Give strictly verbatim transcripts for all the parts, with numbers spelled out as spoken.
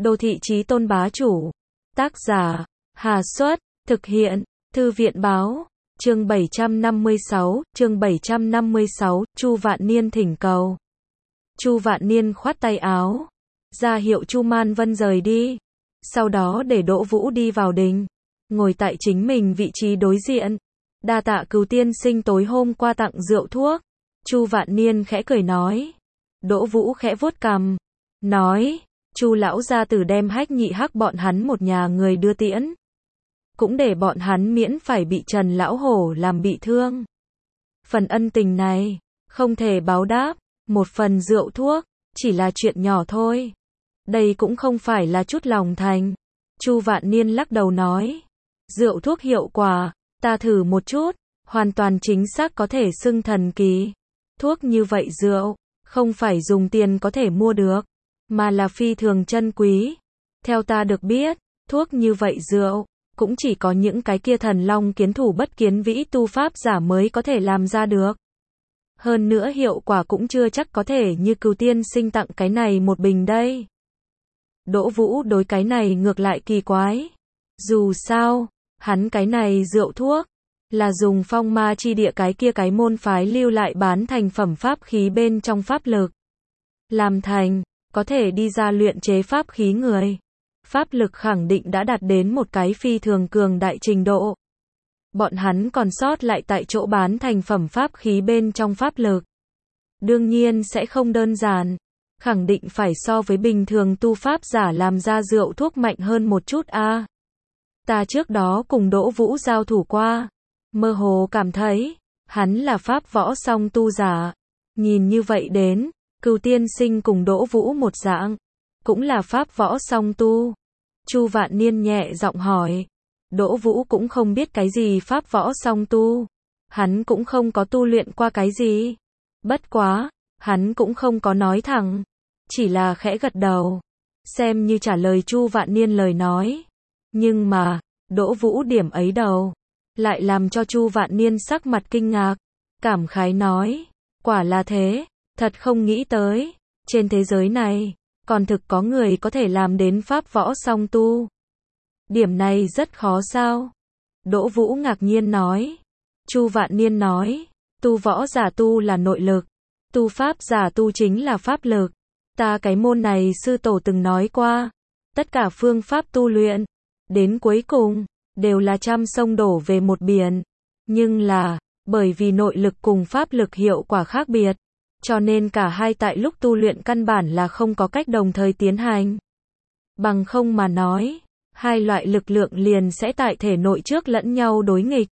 Đô thị chí tôn bá chủ. Tác giả, Hà Xuất, thực hiện, Thư viện báo. Chương bảy trăm năm mươi sáu, chương bảy trăm năm mươi sáu, Chu Vạn Niên thỉnh cầu. Chu Vạn Niên khoát tay áo, ra hiệu Chu Man Vân rời đi. Sau đó để Đỗ Vũ đi vào đình, ngồi tại chính mình vị trí đối diện. Đa tạ Cừu tiên sinh tối hôm qua tặng rượu thuốc. Chu Vạn Niên khẽ cười nói. Đỗ Vũ khẽ vuốt cằm, nói, Chu lão gia tử đem Hách Nhị Hắc bọn hắn một nhà người đưa tiễn, cũng để bọn hắn miễn phải bị Trần lão hổ làm bị thương. Phần ân tình này không thể báo đáp, một phần rượu thuốc chỉ là chuyện nhỏ thôi. Đây cũng không phải là chút lòng thành. Chu Vạn Niên lắc đầu nói, rượu thuốc hiệu quả, ta thử một chút, hoàn toàn chính xác có thể xưng thần kỳ. Thuốc như vậy rượu, không phải dùng tiền có thể mua được, mà là phi thường chân quý. Theo ta được biết, thuốc như vậy rượu, cũng chỉ có những cái kia thần long kiến thủ bất kiến vĩ tu pháp giả mới có thể làm ra được. Hơn nữa hiệu quả cũng chưa chắc có thể như Cừu tiên sinh tặng cái này một bình đây. Đỗ Vũ đối cái này ngược lại kỳ quái. Dù sao, hắn cái này rượu thuốc, là dùng phong ma chi địa cái kia cái môn phái lưu lại bán thành phẩm pháp khí bên trong pháp lực. Làm thành, có thể đi ra luyện chế pháp khí người. Pháp lực khẳng định đã đạt đến một cái phi thường cường đại trình độ. Bọn hắn còn sót lại tại chỗ bán thành phẩm pháp khí bên trong pháp lực. Đương nhiên sẽ không đơn giản. Khẳng định phải so với bình thường tu pháp giả làm ra rượu thuốc mạnh hơn một chút a. À, ta trước đó cùng Đỗ Vũ giao thủ qua, mơ hồ cảm thấy, hắn là pháp võ song tu giả. Nhìn như vậy đến, Cừu tiên sinh cùng Đỗ Vũ một dạng, cũng là pháp võ song tu. Chu Vạn Niên nhẹ giọng hỏi. Đỗ Vũ cũng không biết cái gì pháp võ song tu. Hắn cũng không có tu luyện qua cái gì. Bất quá, hắn cũng không có nói thẳng, chỉ là khẽ gật đầu, xem như trả lời Chu Vạn Niên lời nói. Nhưng mà, Đỗ Vũ điểm ấy đầu, lại làm cho Chu Vạn Niên sắc mặt kinh ngạc, cảm khái nói, quả là thế, thật không nghĩ tới, trên thế giới này, còn thực có người có thể làm đến pháp võ song tu. Điểm này rất khó sao? Đỗ Vũ ngạc nhiên nói. Chu Vạn Niên nói, tu võ giả tu là nội lực, tu pháp giả tu chính là pháp lực. Ta cái môn này sư tổ từng nói qua, tất cả phương pháp tu luyện, đến cuối cùng, đều là trăm sông đổ về một biển. Nhưng là, bởi vì nội lực cùng pháp lực hiệu quả khác biệt, cho nên cả hai tại lúc tu luyện căn bản là không có cách đồng thời tiến hành. Bằng không mà nói, hai loại lực lượng liền sẽ tại thể nội trước lẫn nhau đối nghịch.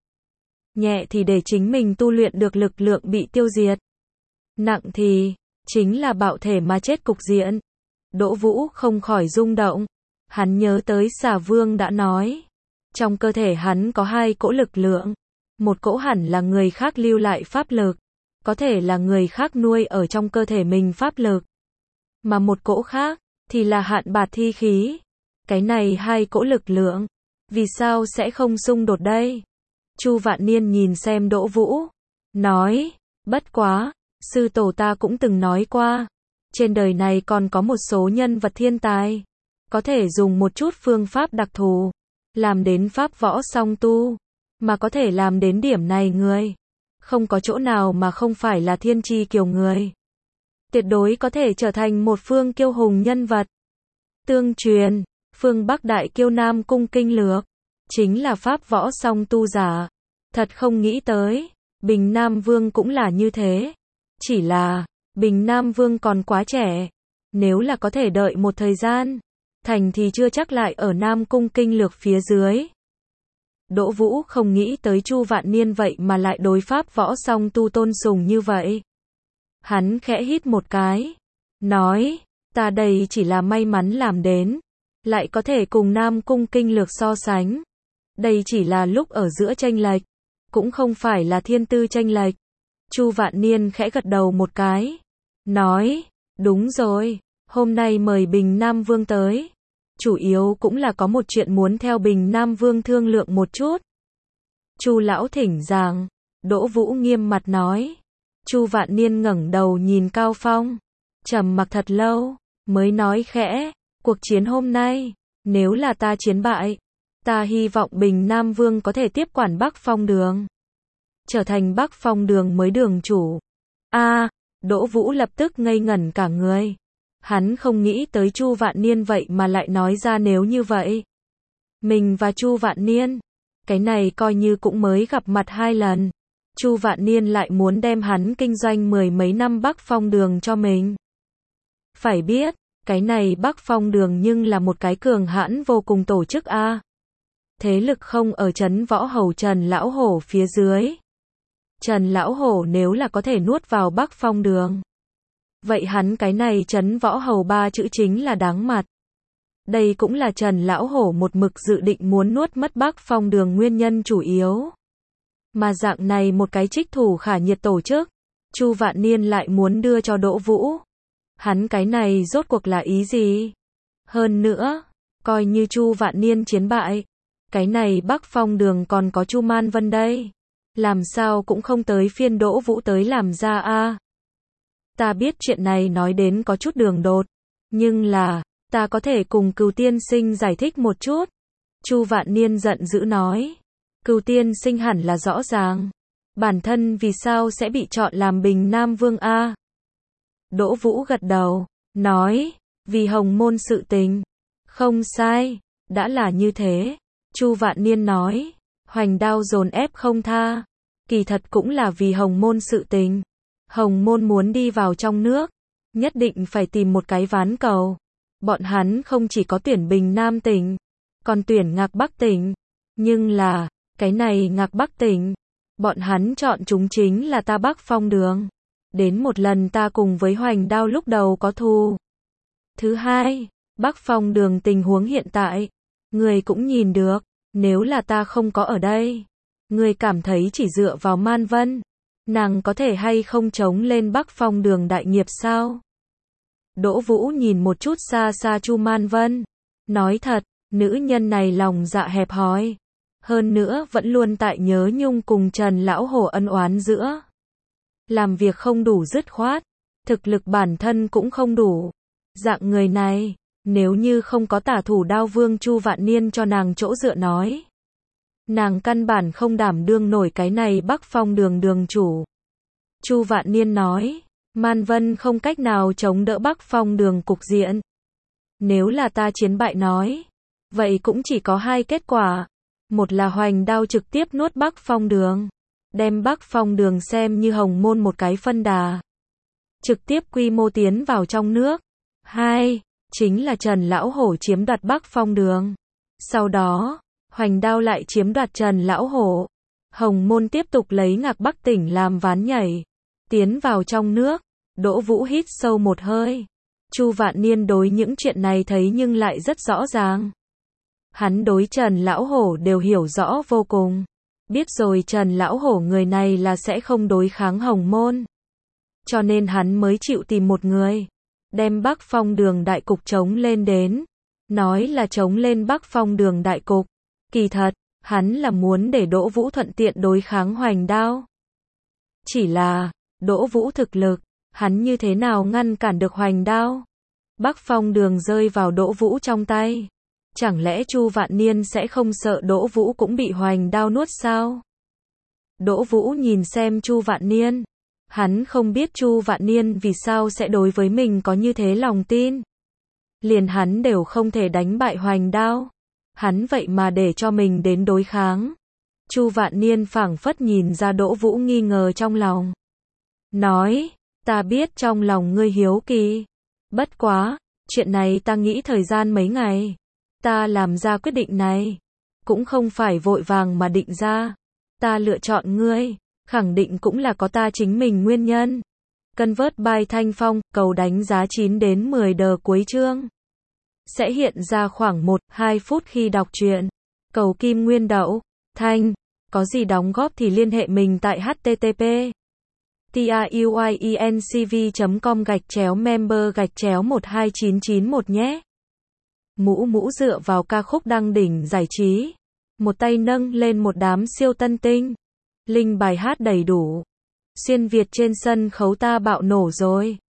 Nhẹ thì để chính mình tu luyện được lực lượng bị tiêu diệt. Nặng thì, chính là bạo thể mà chết cục diện. Đỗ Vũ không khỏi rung động. Hắn nhớ tới Xà Vương đã nói, trong cơ thể hắn có hai cỗ lực lượng. Một cỗ hẳn là người khác lưu lại pháp lực, có thể là người khác nuôi ở trong cơ thể mình pháp lực. Mà một cỗ khác, thì là hạn bạt thi khí. Cái này hai cỗ lực lượng, vì sao sẽ không xung đột đây? Chu Vạn Niên nhìn xem Đỗ Vũ, nói, bất quá, sư tổ ta cũng từng nói qua, trên đời này còn có một số nhân vật thiên tài, có thể dùng một chút phương pháp đặc thù, làm đến pháp võ song tu, mà có thể làm đến điểm này người, không có chỗ nào mà không phải là thiên chi kiều người. Tuyệt đối có thể trở thành một phương kiêu hùng nhân vật. Tương truyền, phương Bắc đại kiêu Nam Cung Kinh Lược, chính là pháp võ song tu giả. Thật không nghĩ tới, Bình Nam Vương cũng là như thế. Chỉ là, Bình Nam Vương còn quá trẻ. Nếu là có thể đợi một thời gian, thành thì chưa chắc lại ở Nam Cung Kinh Lược phía dưới. Đỗ Vũ không nghĩ tới Chu Vạn Niên vậy mà lại đối pháp võ song tu tôn sùng như vậy. Hắn khẽ hít một cái, nói, ta đây chỉ là may mắn làm đến, lại có thể cùng Nam Cung Kinh Lược so sánh. Đây chỉ là lúc ở giữa chênh lệch, cũng không phải là thiên tư chênh lệch. Chu Vạn Niên khẽ gật đầu một cái, nói, đúng rồi, hôm nay mời Bình Nam Vương tới, chủ yếu cũng là có một chuyện muốn theo Bình Nam Vương thương lượng một chút. Chu lão thỉnh giảng. Đỗ Vũ nghiêm mặt nói. Chu Vạn Niên ngẩng đầu nhìn Cao Phong, trầm mặc thật lâu, mới nói khẽ, Cuộc chiến hôm nay, nếu là ta chiến bại, ta hy vọng Bình Nam Vương có thể tiếp quản Bắc Phong Đường, trở thành Bắc Phong Đường mới đường chủ. A, Đỗ Vũ lập tức ngây ngẩn cả người. Hắn không nghĩ tới Chu Vạn Niên vậy mà lại nói ra nếu như vậy. Mình và Chu Vạn Niên, cái này coi như cũng mới gặp mặt hai lần. Chu Vạn Niên lại muốn đem hắn kinh doanh mười mấy năm Bắc Phong Đường cho mình. Phải biết, cái này Bắc Phong Đường nhưng là một cái cường hãn vô cùng tổ chức a. Thế lực không ở trấn Võ Hầu Trần Lão Hổ phía dưới. Trần Lão Hổ nếu là có thể nuốt vào Bắc Phong Đường, vậy hắn cái này trấn Võ Hầu ba chữ chính là đáng mặt. Đây cũng là Trần Lão Hổ một mực dự định muốn nuốt mất Bắc Phong Đường nguyên nhân chủ yếu. Mà dạng này một cái trích thủ khả nhiệt tổ chức, Chu Vạn Niên lại muốn đưa cho Đỗ Vũ. Hắn cái này rốt cuộc là ý gì? Hơn nữa, coi như Chu Vạn Niên chiến bại, cái này Bắc Phong Đường còn có Chu Man Vân đây. Làm sao cũng không tới phiên Đỗ Vũ tới làm ra a. Ta biết chuyện này nói đến có chút đường đột, nhưng là, ta có thể cùng Cừu tiên sinh giải thích một chút. Chu Vạn Niên giận dữ nói. Cừu tiên sinh hẳn là rõ ràng. Bản thân vì sao sẽ bị chọn làm Bình Nam Vương a? Đỗ Vũ gật đầu, nói, vì Hồng Môn sự tình. Không sai, đã là như thế. Chu Vạn Niên nói, Hoành Đao dồn ép không tha. Kỳ thật cũng là vì Hồng Môn sự tình. Hồng Môn muốn đi vào trong nước, nhất định phải tìm một cái ván cầu. Bọn hắn không chỉ có tuyển Bình Nam tỉnh, còn tuyển Ngạc Bắc tỉnh. Nhưng là, cái này Ngạc Bắc tỉnh, bọn hắn chọn chúng chính là ta Bắc Phong Đường. Đến một lần ta cùng với Hoành Đao lúc đầu có thù. Thứ hai, Bắc Phong Đường tình huống hiện tại, người cũng nhìn được, nếu là ta không có ở đây, người cảm thấy chỉ dựa vào Man Vân, nàng có thể hay không chống lên Bắc Phong Đường đại nghiệp sao? Đỗ Vũ nhìn một chút xa xa Chu Man Vân, nói thật, nữ nhân này lòng dạ hẹp hòi, hơn nữa vẫn luôn tại nhớ nhung cùng Trần Lão Hổ ân oán giữa. Làm việc không đủ dứt khoát, thực lực bản thân cũng không đủ. Dạng người này, nếu như không có Tả Thủ Đao Vương Chu Vạn Niên cho nàng chỗ dựa nói, nàng căn bản không đảm đương nổi cái này Bắc Phong Đường đường chủ. Chu Vạn Niên nói, Man Vân không cách nào chống đỡ Bắc Phong Đường cục diện. Nếu là ta chiến bại nói, vậy cũng chỉ có hai kết quả. Một là Hoành Đao trực tiếp nuốt Bắc Phong Đường, đem Bắc Phong Đường xem như Hồng Môn một cái phân đà, trực tiếp quy mô tiến vào trong nước. Hai, chính là Trần Lão Hổ chiếm đoạt Bắc Phong Đường. Sau đó, Hoành Đao lại chiếm đoạt Trần Lão Hổ. Hồng Môn tiếp tục lấy Ngạc Bắc tỉnh làm ván nhảy, tiến vào trong nước. Đỗ Vũ hít sâu một hơi. Chu Vạn Niên đối những chuyện này thấy nhưng lại rất rõ ràng. Hắn đối Trần Lão Hổ đều hiểu rõ vô cùng. Biết rồi Trần Lão Hổ người này là sẽ không đối kháng Hồng Môn. Cho nên hắn mới chịu tìm một người, đem Bắc Phong Đường đại cục chống lên đến. Nói là chống lên Bắc Phong Đường đại cục. Kỳ thật, hắn là muốn để Đỗ Vũ thuận tiện đối kháng Hoành Đao. Chỉ là, Đỗ Vũ thực lực, hắn như thế nào ngăn cản được Hoành Đao? Bắc Phong Đường rơi vào Đỗ Vũ trong tay. Chẳng lẽ Chu Vạn Niên sẽ không sợ Đỗ Vũ cũng bị Hoành Đao nuốt sao? Đỗ Vũ nhìn xem Chu Vạn Niên. Hắn không biết Chu Vạn Niên vì sao sẽ đối với mình có như thế lòng tin. Liền hắn đều không thể đánh bại Hoành Đao. Hắn vậy mà để cho mình đến đối kháng. Chu Vạn Niên phảng phất nhìn ra Đỗ Vũ nghi ngờ trong lòng. Nói, ta biết trong lòng ngươi hiếu kỳ. Bất quá, chuyện này ta nghĩ thời gian mấy ngày. Ta làm ra quyết định này, cũng không phải vội vàng mà định ra. Ta lựa chọn ngươi, khẳng định cũng là có ta chính mình nguyên nhân. Convert by Thanh Phong, cầu đánh giá chín đến mười đờ cuối chương. Sẽ hiện ra khoảng một đến hai phút khi đọc truyện. Cầu Kim Nguyên Đậu, Thanh, có gì đóng góp thì liên hệ mình tại http truyencv chấm com gạch chéo member gạch chéo một hai chín chín một nhé. Mũ Mũ dựa vào ca khúc đăng đỉnh giải trí, một tay nâng lên một đám siêu tân tinh. Linh bài hát đầy đủ. Xuyên Việt trên sân khấu ta bạo nổ rồi.